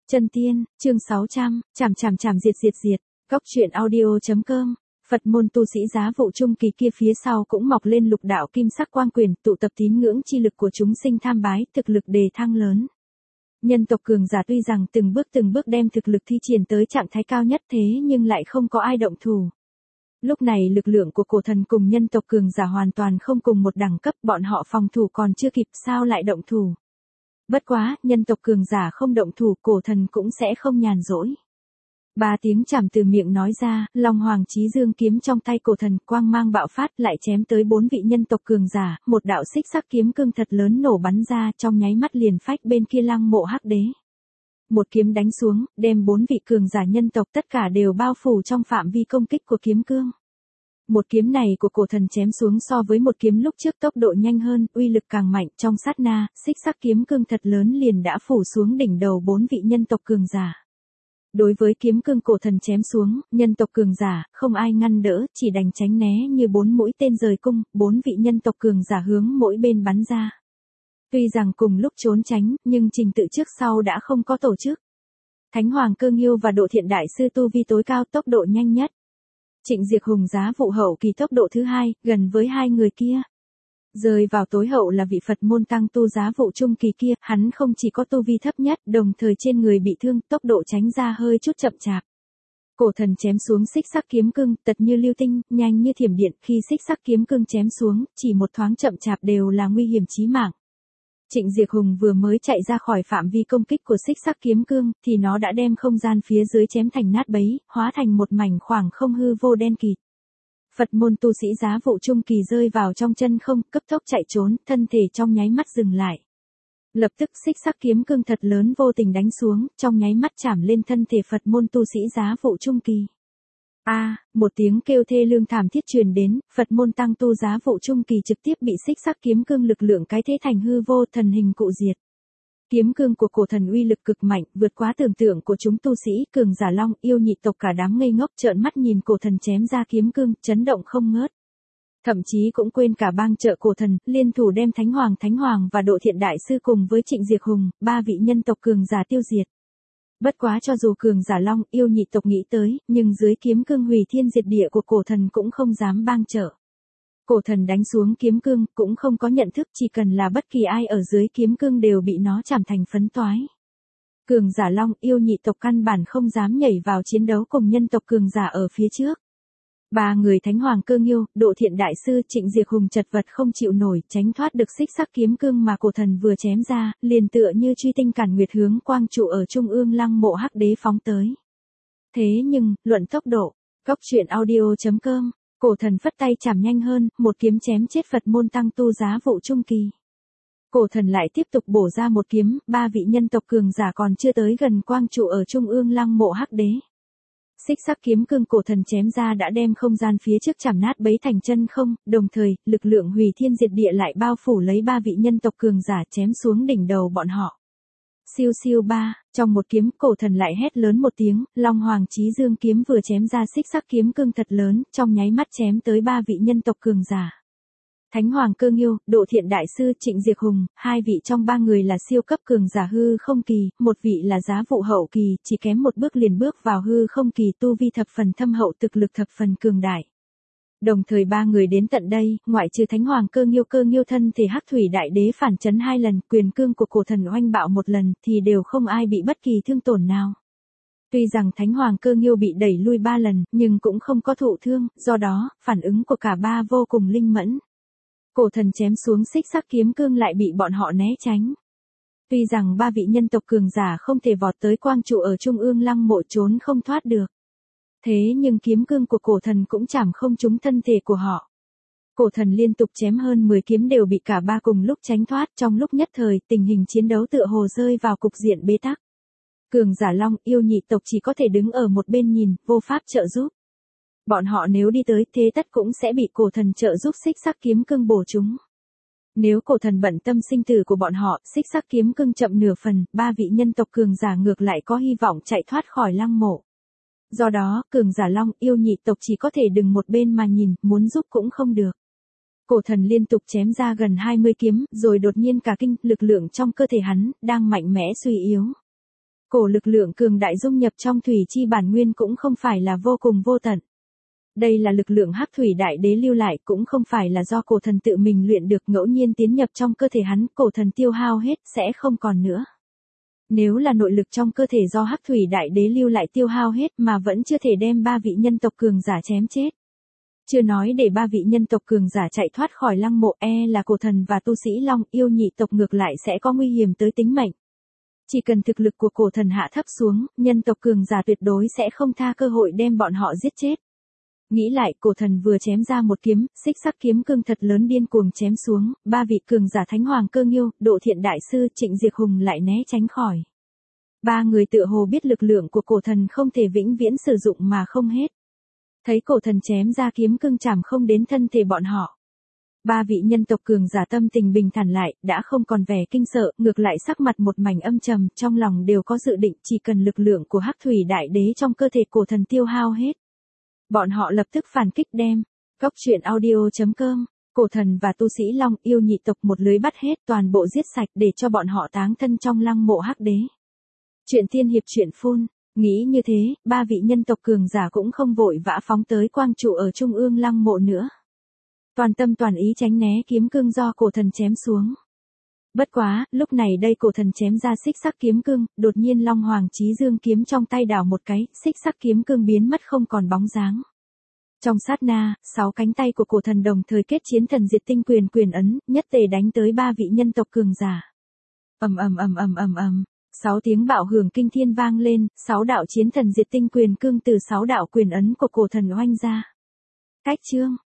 Chân tiên, chương 600, chảm diệt. Góc truyện audio.com. Phật môn tu sĩ giá vụ trung kỳ kia phía sau cũng mọc lên lục đạo kim sắc quang quyền, tụ tập tín ngưỡng chi lực của chúng sinh tham bái, thực lực đề thăng lớn. Nhân tộc cường giả tuy rằng từng bước đem thực lực thi triển tới trạng thái cao nhất thế nhưng lại không có ai động thủ. Lúc này lực lượng của cổ thần cùng nhân tộc cường giả hoàn toàn không cùng một đẳng cấp, bọn họ phòng thủ còn chưa kịp sao lại động thủ. Bất quá, nhân tộc cường giả không động thủ, cổ thần cũng sẽ không nhàn rỗi. 3 tiếng chảm từ miệng nói ra, Long Hoàng Chí Dương kiếm trong tay cổ thần quang mang bạo phát lại chém tới 4 vị nhân tộc cường giả, một đạo xích sắc kiếm cương thật lớn nổ bắn ra trong nháy mắt liền phách bên kia Lăng Mộ Hắc Đế. Một kiếm đánh xuống, đem 4 vị cường giả nhân tộc tất cả đều bao phủ trong phạm vi công kích của kiếm cương. Một kiếm này của cổ thần chém xuống so với một kiếm lúc trước tốc độ nhanh hơn, uy lực càng mạnh, trong sát na, xích sắc kiếm cương thật lớn liền đã phủ xuống đỉnh đầu 4 vị nhân tộc cường giả. Đối với kiếm cương cổ thần chém xuống, nhân tộc cường giả, không ai ngăn đỡ, chỉ đành tránh né như 4 mũi tên rời cung, 4 vị nhân tộc cường giả hướng mỗi bên bắn ra. Tuy rằng cùng lúc trốn tránh, nhưng trình tự trước sau đã không có tổ chức. Thánh Hoàng Cơ Nghiêu và Độ Thiện Đại Sư tu vi tối cao, tốc độ nhanh nhất. Trịnh Diệt Hùng giá vụ hậu kỳ tốc độ thứ 2, gần với hai người kia. Rơi vào tối hậu là vị Phật môn tăng tu giá vụ trung kỳ kia, hắn không chỉ có tu vi thấp nhất, đồng thời trên người bị thương, tốc độ tránh ra hơi chút chậm chạp. Cổ thần chém xuống xích sắc kiếm cương, tật như lưu tinh, nhanh như thiểm điện, khi xích sắc kiếm cương chém xuống, chỉ một thoáng chậm chạp đều là nguy hiểm chí mạng. Trịnh Diệt Hùng vừa mới chạy ra khỏi phạm vi công kích của xích sắc kiếm cương, thì nó đã đem không gian phía dưới chém thành nát bấy, hóa thành một mảnh khoảng không hư vô đen kịt. Phật môn tu sĩ giá vụ trung kỳ rơi vào trong chân không, cấp tốc chạy trốn, thân thể trong nháy mắt dừng lại. Lập tức xích sắc kiếm cương thật lớn vô tình đánh xuống, trong nháy mắt chạm lên thân thể Phật môn tu sĩ giá vụ trung kỳ. Một tiếng kêu thê lương thảm thiết truyền đến, Phật môn tăng tu giá vụ trung kỳ trực tiếp bị xích sắc kiếm cương lực lượng cái thế thành hư vô, thần hình cụ diệt. Kiếm cương của cổ thần uy lực cực mạnh, vượt quá tưởng tượng của chúng tu sĩ, cường giả Long yêu nhị tộc cả đám ngây ngốc trợn mắt nhìn cổ thần chém ra kiếm cương, chấn động không ngớt. Thậm chí cũng quên cả bang trợ cổ thần, liên thủ đem Thánh Hoàng và Độ Thiện Đại Sư cùng với Trịnh Diệt Hùng, 3 vị nhân tộc cường giả tiêu diệt. Bất quá cho dù cường giả Long yêu nhị tộc nghĩ tới, nhưng dưới kiếm cương hủy thiên diệt địa của cổ thần cũng không dám bang trợ. Cổ thần đánh xuống kiếm cương, cũng không có nhận thức, chỉ cần là bất kỳ ai ở dưới kiếm cương đều bị nó chảm thành phấn toái. Cường giả Long yêu nhị tộc căn bản không dám nhảy vào chiến đấu cùng nhân tộc cường giả ở phía trước. 3 người Thánh Hoàng Cơ Nghiêu, Độ Thiện Đại Sư, Trịnh Diệt Hùng chật vật không chịu nổi, tránh thoát được xích sắc kiếm cương mà cổ thần vừa chém ra, liền tựa như truy tinh cản nguyệt hướng quang trụ ở trung ương Lăng Mộ Hắc Đế phóng tới. Thế nhưng, luận tốc độ, góc truyện audio.com, cổ thần phất tay chảm nhanh hơn, một kiếm chém chết Phật môn tăng tu giá vụ trung kỳ. Cổ thần lại tiếp tục bổ ra một kiếm, 3 vị nhân tộc cường giả còn chưa tới gần quang trụ ở trung ương Lăng Mộ Hắc Đế. Xích sắc kiếm cương cổ thần chém ra đã đem không gian phía trước chảm nát bấy thành chân không, đồng thời, lực lượng hủy thiên diệt địa lại bao phủ lấy 3 vị nhân tộc cường giả chém xuống đỉnh đầu bọn họ. Siêu siêu ba, trong một kiếm, cổ thần lại hét lớn một tiếng, Long Hoàng Chí Dương kiếm vừa chém ra xích sắc kiếm cương thật lớn, trong nháy mắt chém tới 3 vị nhân tộc cường giả. Thánh Hoàng Cơ Nghiêu, Độ Thiện Đại Sư, Trịnh Diệt Hùng, 2 vị trong 3 người là siêu cấp cường giả hư không kỳ, một vị là giá vụ hậu kỳ, chỉ kém một bước liền bước vào hư không kỳ, tu vi thập phần thâm hậu, thực lực thập phần cường đại. Đồng thời 3 người đến tận đây, ngoại trừ Thánh Hoàng Cơ Nghiêu thân thể Hắc Thủy Đại Đế phản chấn 2 lần, quyền cương của cổ thần oanh bạo 1 lần, thì đều không ai bị bất kỳ thương tổn nào. Tuy rằng Thánh Hoàng Cơ Nghiêu bị đẩy lui 3 lần, nhưng cũng không có thụ thương, do đó, phản ứng của cả 3 vô cùng linh mẫn. Cổ thần chém xuống xích sắc kiếm cương lại bị bọn họ né tránh. Tuy rằng 3 vị nhân tộc cường giả không thể vọt tới quang trụ ở trung ương Lăng Mộ trốn không thoát được. Thế nhưng kiếm cương của cổ thần cũng chảm không trúng thân thể của họ. Cổ thần liên tục chém hơn 10 kiếm đều bị cả 3 cùng lúc tránh thoát, trong lúc nhất thời tình hình chiến đấu tựa hồ rơi vào cục diện bế tắc. Cường giả Long yêu nhị tộc chỉ có thể đứng ở một bên nhìn, vô pháp trợ giúp. Bọn họ nếu đi tới thế tất cũng sẽ bị cổ thần trợ giúp xích sắc kiếm cương bổ chúng. Nếu cổ thần bận tâm sinh tử của bọn họ, xích sắc kiếm cương chậm nửa phần, 3 vị nhân tộc cường giả ngược lại có hy vọng chạy thoát khỏi Lăng Mộ. Do đó, cường giả Long yêu nhị tộc chỉ có thể đứng một bên mà nhìn, muốn giúp cũng không được. Cổ thần liên tục chém ra gần 20 kiếm, rồi đột nhiên cả kinh, lực lượng trong cơ thể hắn đang mạnh mẽ suy yếu. Cổ lực lượng cường đại dung nhập trong thủy chi bản nguyên cũng không phải là vô cùng vô tận. Đây là lực lượng hắc thủy đại đế lưu lại, cũng không phải là do cổ thần tự mình luyện được, ngẫu nhiên tiến nhập trong cơ thể hắn, cổ thần tiêu hao hết sẽ không còn nữa. Nếu là nội lực trong cơ thể do hắc thủy đại đế lưu lại tiêu hao hết mà vẫn chưa thể đem 3 vị nhân tộc cường giả chém chết. Chưa nói để 3 vị nhân tộc cường giả chạy thoát khỏi lăng mộ, là cổ thần và tu sĩ Long yêu nhị tộc ngược lại sẽ có nguy hiểm tới tính mệnh. Chỉ cần thực lực của cổ thần hạ thấp xuống, nhân tộc cường giả tuyệt đối sẽ không tha cơ hội đem bọn họ giết chết. Nghĩ lại, cổ thần vừa chém ra một kiếm, xích sắc kiếm cương thật lớn điên cuồng chém xuống, 3 vị cường giả Thánh Hoàng Cơ Nghiêu, Độ Thiện Đại Sư, Trịnh Diệt Hùng lại né tránh khỏi. 3 người tựa hồ biết lực lượng của cổ thần không thể vĩnh viễn sử dụng mà không hết. Thấy cổ thần chém ra kiếm cương chảm không đến thân thể bọn họ. 3 vị nhân tộc cường giả tâm tình bình thản lại, đã không còn vẻ kinh sợ, ngược lại sắc mặt một mảnh âm trầm, trong lòng đều có dự định chỉ cần lực lượng của hắc thủy đại đế trong cơ thể cổ thần tiêu hao hết. Bọn họ lập tức phản kích đem. Góc truyện audio.com, cổ thần và tu sĩ Long yêu nhị tộc một lưới bắt hết, toàn bộ giết sạch để cho bọn họ táng thân trong lăng mộ hắc đế. Chuyện tiên hiệp truyện phun. Nghĩ như thế, 3 vị nhân tộc cường giả cũng không vội vã phóng tới quang trụ ở trung ương lăng mộ nữa. Toàn tâm toàn ý tránh né kiếm cương do cổ thần chém xuống. Bất quá, lúc này đây cổ thần chém ra xích sắc kiếm cương, đột nhiên Long Hoàng Chí Dương kiếm trong tay đảo một cái, xích sắc kiếm cương biến mất không còn bóng dáng. Trong sát na, 6 cánh tay của cổ thần đồng thời kết chiến thần diệt tinh quyền quyền ấn, nhất tề đánh tới 3 vị nhân tộc cường giả. Ầm ầm ầm ầm ầm ầm. 6 tiếng bạo hưởng kinh thiên vang lên, 6 đạo chiến thần diệt tinh quyền cương từ 6 đạo quyền ấn của cổ thần oanh ra. Cách chương